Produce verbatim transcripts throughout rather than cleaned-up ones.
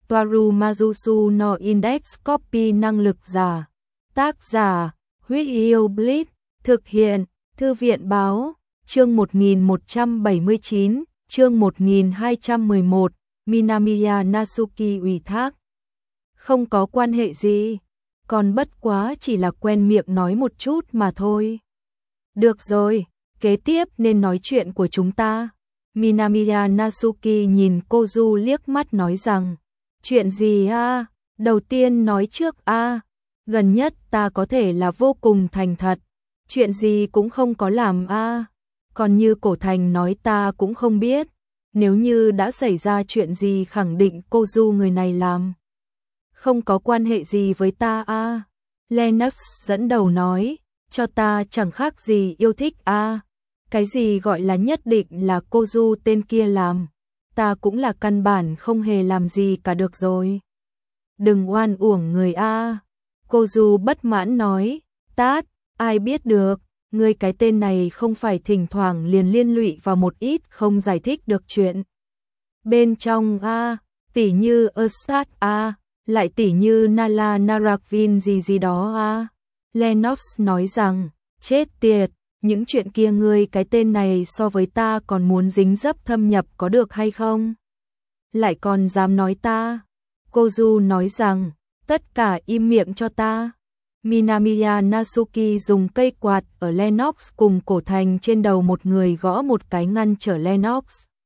Toaru Majusu no Index Copy năng lực giả. Tác giả, Huyết Yêu Blitz, thực hiện, Thư viện báo, chương một nghìn một trăm bảy mươi chín, chương một nghìn hai trăm mười một, Minamiya Natsuki ủy thác. Không có quan hệ gì, còn bất quá chỉ là quen miệng nói một chút mà thôi. Được rồi, kế tiếp nên nói chuyện của chúng ta. Minamiya Natsuki nhìn Kozu liếc mắt nói rằng, chuyện gì a? Đầu tiên nói trước a, gần nhất ta có thể là vô cùng thành thật, chuyện gì cũng không có làm a. Còn như Cổ Thành nói ta cũng không biết, nếu như đã xảy ra chuyện gì khẳng định Kozu người này làm. Không có quan hệ gì với ta a. Lennox dẫn đầu nói, cho ta chẳng khác gì yêu thích a. Cái gì gọi là nhất định là Kozu tên kia làm, ta cũng là căn bản không hề làm gì cả được rồi. Đừng oan uổng người a. Kozu bất mãn nói, tát, ai biết được, ngươi cái tên này không phải thỉnh thoảng liền liên lụy vào một ít không giải thích được chuyện. Bên trong a, tỉ như Ersat a, lại tỉ như Nala Narakvin gì gì đó a. Lennox nói rằng, chết tiệt, những chuyện kia ngươi cái tên này so với ta còn muốn dính dấp thâm nhập có được hay không? Lại còn dám nói ta. Kozu nói rằng, tất cả im miệng cho ta. Minamiya Natsuki dùng cây quạt ở Lennox cùng Cổ Thành trên đầu một người gõ một cái ngăn trở Lennox.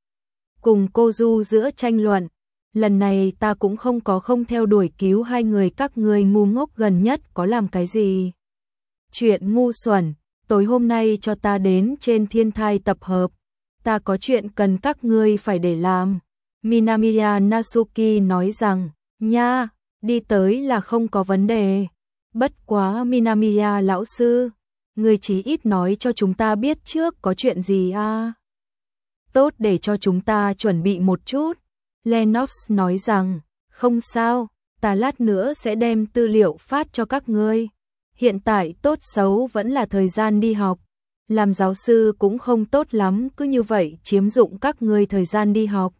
Cùng Kozu giữa tranh luận, lần này ta cũng không có không theo đuổi cứu hai người các ngươi ngu ngốc gần nhất có làm cái gì. Chuyện ngu xuẩn, tối hôm nay cho ta đến trên thiên thai tập hợp, ta có chuyện cần các ngươi phải để làm. Minamiya Natsuki nói rằng, nha, đi tới là không có vấn đề. Bất quá Minamiya lão sư, người chí ít nói cho chúng ta biết trước có chuyện gì a. Tốt để cho chúng ta chuẩn bị một chút. Lennox nói rằng, không sao, ta lát nữa sẽ đem tư liệu phát cho các ngươi. Hiện tại tốt xấu vẫn là thời gian đi học. Làm giáo sư cũng không tốt lắm cứ như vậy chiếm dụng các ngươi thời gian đi học.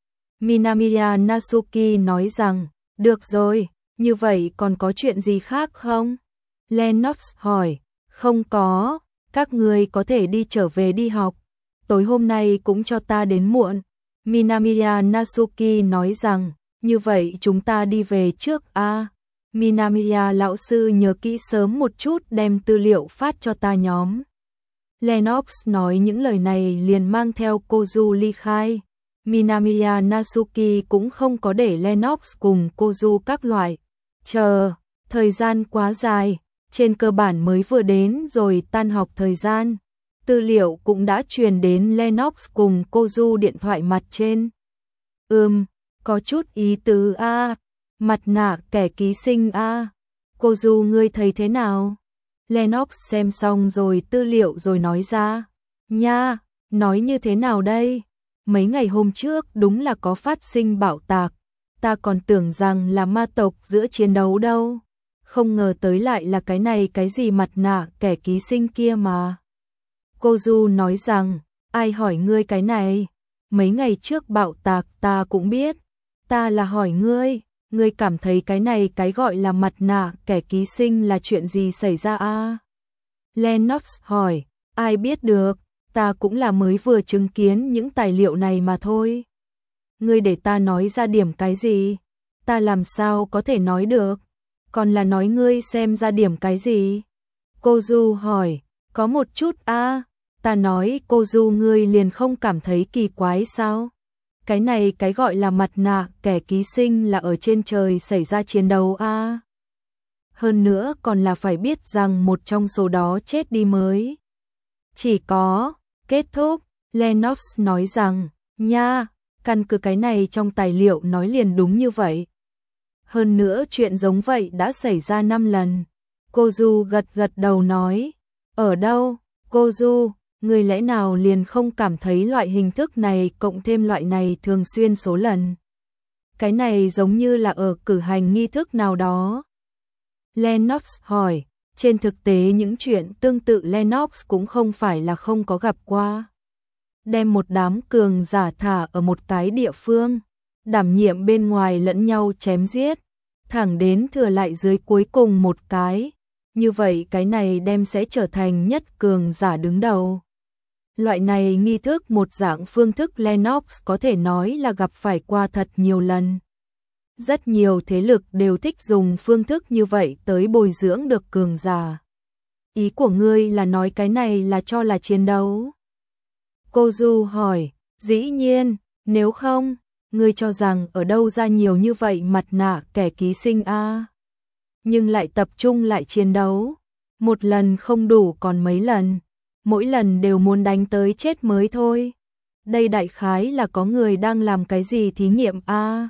Minamiya Natsuki nói rằng, được rồi, như vậy còn có chuyện gì khác không? Lennox hỏi, không có, các ngươi có thể đi trở về đi học. Tối hôm nay cũng cho ta đến muộn. Minamiya Natsuki nói rằng, như vậy chúng ta đi về trước a. À, Minamiya lão sư nhớ kỹ sớm một chút đem tư liệu phát cho ta nhóm. Lennox nói những lời này liền mang theo Kozu ly khai. Minamiya Natsuki cũng không có để Lennox cùng Kozu các loại. Chờ, thời gian quá dài, trên cơ bản mới vừa đến rồi tan học thời gian. Tư liệu cũng đã truyền đến Lennox cùng Kozu điện thoại mặt trên. Ừm, có chút ý tứ a. Mặt nạ kẻ ký sinh a. Kozu ngươi thấy thế nào? Lennox xem xong rồi tư liệu rồi nói ra. Nha, nói như thế nào đây? Mấy ngày hôm trước đúng là có phát sinh bạo tạc. Ta còn tưởng rằng là ma tộc giữa chiến đấu đâu. Không ngờ tới lại là cái này cái gì mặt nạ kẻ ký sinh kia mà. Kozu nói rằng, ai hỏi ngươi cái này? Mấy ngày trước bạo tạc ta cũng biết. Ta là hỏi ngươi, ngươi cảm thấy cái này cái gọi là mặt nạ kẻ ký sinh là chuyện gì xảy ra a? Lennox hỏi, ai biết được, ta cũng là mới vừa chứng kiến những tài liệu này mà thôi. Ngươi để ta nói ra điểm cái gì? Ta làm sao có thể nói được? Còn là nói ngươi xem ra điểm cái gì? Kozu hỏi, có một chút a. Ta nói Kozu ngươi liền không cảm thấy kỳ quái sao? Cái này cái gọi là mặt nạ kẻ ký sinh là ở trên trời xảy ra chiến đấu a. Hơn nữa còn là phải biết rằng một trong số đó chết đi mới. Chỉ có, kết thúc, Lennox nói rằng, nha, căn cứ cái này trong tài liệu nói liền đúng như vậy. Hơn nữa chuyện giống vậy đã xảy ra năm lần. Kozu gật gật đầu nói, ở đâu, Kozu, người lẽ nào liền không cảm thấy loại hình thức này cộng thêm loại này thường xuyên số lần. Cái này giống như là ở cử hành nghi thức nào đó. Lennox hỏi, trên thực tế những chuyện tương tự Lennox cũng không phải là không có gặp qua. Đem một đám cường giả thả ở một cái địa phương, đảm nhiệm bên ngoài lẫn nhau chém giết, thẳng đến thừa lại dưới cuối cùng một cái. Như vậy cái này đem sẽ trở thành nhất cường giả đứng đầu. Loại này nghi thức một dạng phương thức Lennox có thể nói là gặp phải qua thật nhiều lần. Rất nhiều thế lực đều thích dùng phương thức như vậy tới bồi dưỡng được cường giả. Ý của ngươi là nói cái này là cho là chiến đấu? Cô Du hỏi, dĩ nhiên, nếu không, ngươi cho rằng ở đâu ra nhiều như vậy mặt nạ kẻ ký sinh a? Nhưng lại tập trung lại chiến đấu, một lần không đủ còn mấy lần, mỗi lần đều muốn đánh tới chết mới thôi. Đây đại khái là có người đang làm cái gì thí nghiệm a?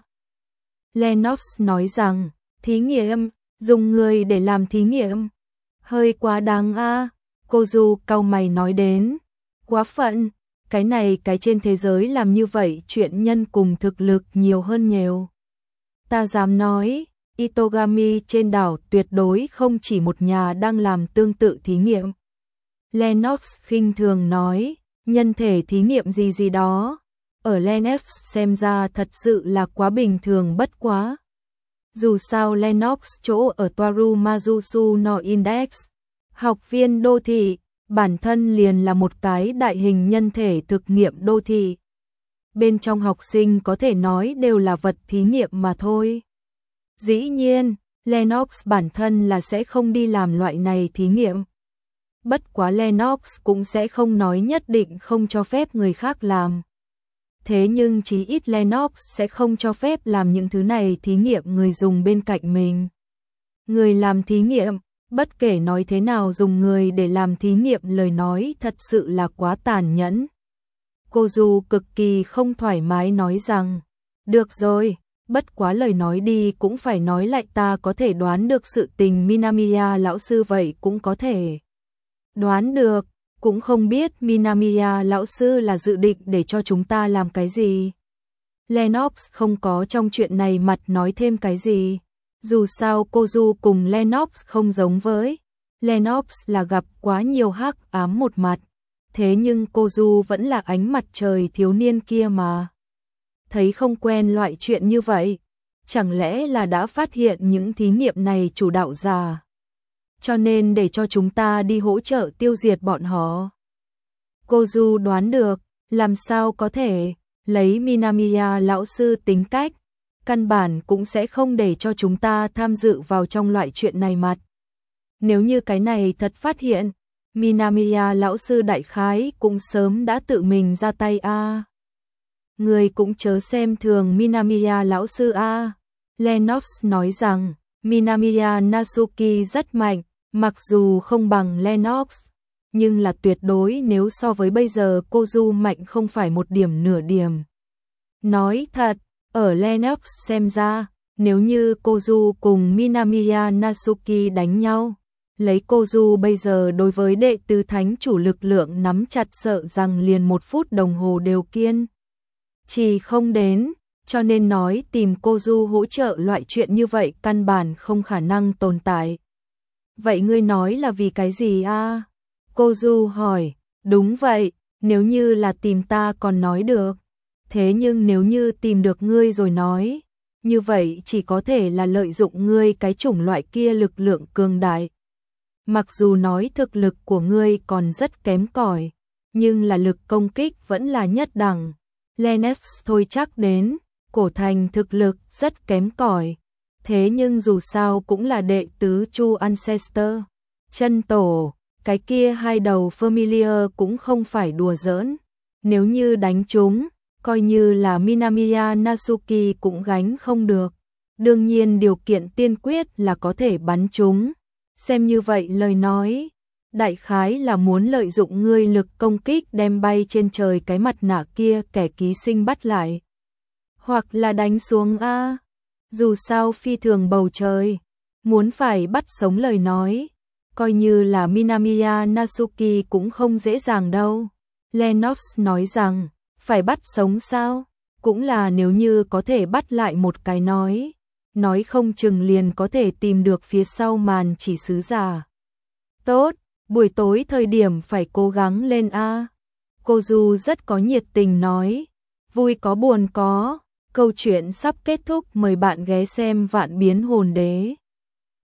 Lennox nói rằng, thí nghiệm, dùng người để làm thí nghiệm, hơi quá đáng a. Cô Du cau mày nói đến, quá phận, cái này cái trên thế giới làm như vậy chuyện nhân cùng thực lực nhiều hơn nhiều. Ta dám nói, Itogami trên đảo tuyệt đối không chỉ một nhà đang làm tương tự thí nghiệm. Lennox khinh thường nói, nhân thể thí nghiệm gì gì đó, ở Lennox xem ra thật sự là quá bình thường bất quá. Dù sao Lennox chỗ ở Toaru Mazusu no Index, học viên đô thị, bản thân liền là một cái đại hình nhân thể thực nghiệm đô thị. Bên trong học sinh có thể nói đều là vật thí nghiệm mà thôi. Dĩ nhiên, Lennox bản thân là sẽ không đi làm loại này thí nghiệm. Bất quá Lennox cũng sẽ không nói nhất định không cho phép người khác làm. Thế nhưng chí ít Lennox sẽ không cho phép làm những thứ này thí nghiệm người dùng bên cạnh mình. Người làm thí nghiệm, bất kể nói thế nào dùng người để làm thí nghiệm lời nói thật sự là quá tàn nhẫn. Cô Du cực kỳ không thoải mái nói rằng, được rồi, bất quá lời nói đi cũng phải nói lại, ta có thể đoán được sự tình Minamiya lão sư vậy cũng có thể đoán được, cũng không biết Minamiya lão sư là dự định để cho chúng ta làm cái gì. Lennox không có trong chuyện này mặt nói thêm cái gì. Dù sao cô Du cùng Lennox không giống với. Lennox là gặp quá nhiều hắc ám một mặt. Thế nhưng cô Du vẫn là ánh mặt trời thiếu niên kia mà. Thấy không quen loại chuyện như vậy. Chẳng lẽ là đã phát hiện những thí nghiệm này chủ đạo giả, cho nên để cho chúng ta đi hỗ trợ tiêu diệt bọn họ. Cô Du đoán được, làm sao có thể, lấy Minamiya lão sư tính cách, căn bản cũng sẽ không để cho chúng ta tham dự vào trong loại chuyện này mặt. Nếu như cái này thật phát hiện, Minamiya lão sư đại khái cũng sớm đã tự mình ra tay a. À. Người cũng chớ xem thường Minamiya lão sư a. À. Lennox nói rằng, Minamiya Natsuki rất mạnh, mặc dù không bằng Lennox, nhưng là tuyệt đối nếu so với bây giờ cô Du mạnh không phải một điểm nửa điểm. Nói thật, ở Lennox xem ra, nếu như cô Du cùng Minamiya Natsuki đánh nhau, lấy cô Du bây giờ đối với đệ tứ thánh chủ lực lượng nắm chặt sợ rằng liền một phút đồng hồ đều kiên chỉ không đến, cho nên nói tìm cô Du hỗ trợ loại chuyện như vậy căn bản không khả năng tồn tại. Vậy ngươi nói là vì cái gì a? À? Cô Du hỏi, đúng vậy, nếu như là tìm ta còn nói được. Thế nhưng nếu như tìm được ngươi rồi nói, như vậy chỉ có thể là lợi dụng ngươi cái chủng loại kia lực lượng cường đại. Mặc dù nói thực lực của ngươi còn rất kém cỏi, nhưng là lực công kích vẫn là nhất đẳng. Lennox thôi chắc đến, cổ thành thực lực rất kém cỏi. Thế nhưng dù sao cũng là đệ tứ Chu Ancestor, chân tổ, cái kia hai đầu Familiar cũng không phải đùa giỡn. Nếu như đánh chúng, coi như là Minamiya Natsuki cũng gánh không được. Đương nhiên điều kiện tiên quyết là có thể bắn chúng. Xem như vậy lời nói, đại khái là muốn lợi dụng ngươi lực công kích đem bay trên trời cái mặt nạ kia kẻ ký sinh bắt lại. Hoặc là đánh xuống a. Dù sao phi thường bầu trời, muốn phải bắt sống lời nói, coi như là Minamiya Natsuki cũng không dễ dàng đâu. Lennox nói rằng, phải bắt sống sao? Cũng là nếu như có thể bắt lại một cái nói, nói không chừng liền có thể tìm được phía sau màn chỉ sứ giả. Tốt, buổi tối thời điểm phải cố gắng lên a. Cô Du rất có nhiệt tình nói, vui có buồn có. Câu chuyện sắp kết thúc, mời bạn ghé xem Vạn Biến Hồn Đế.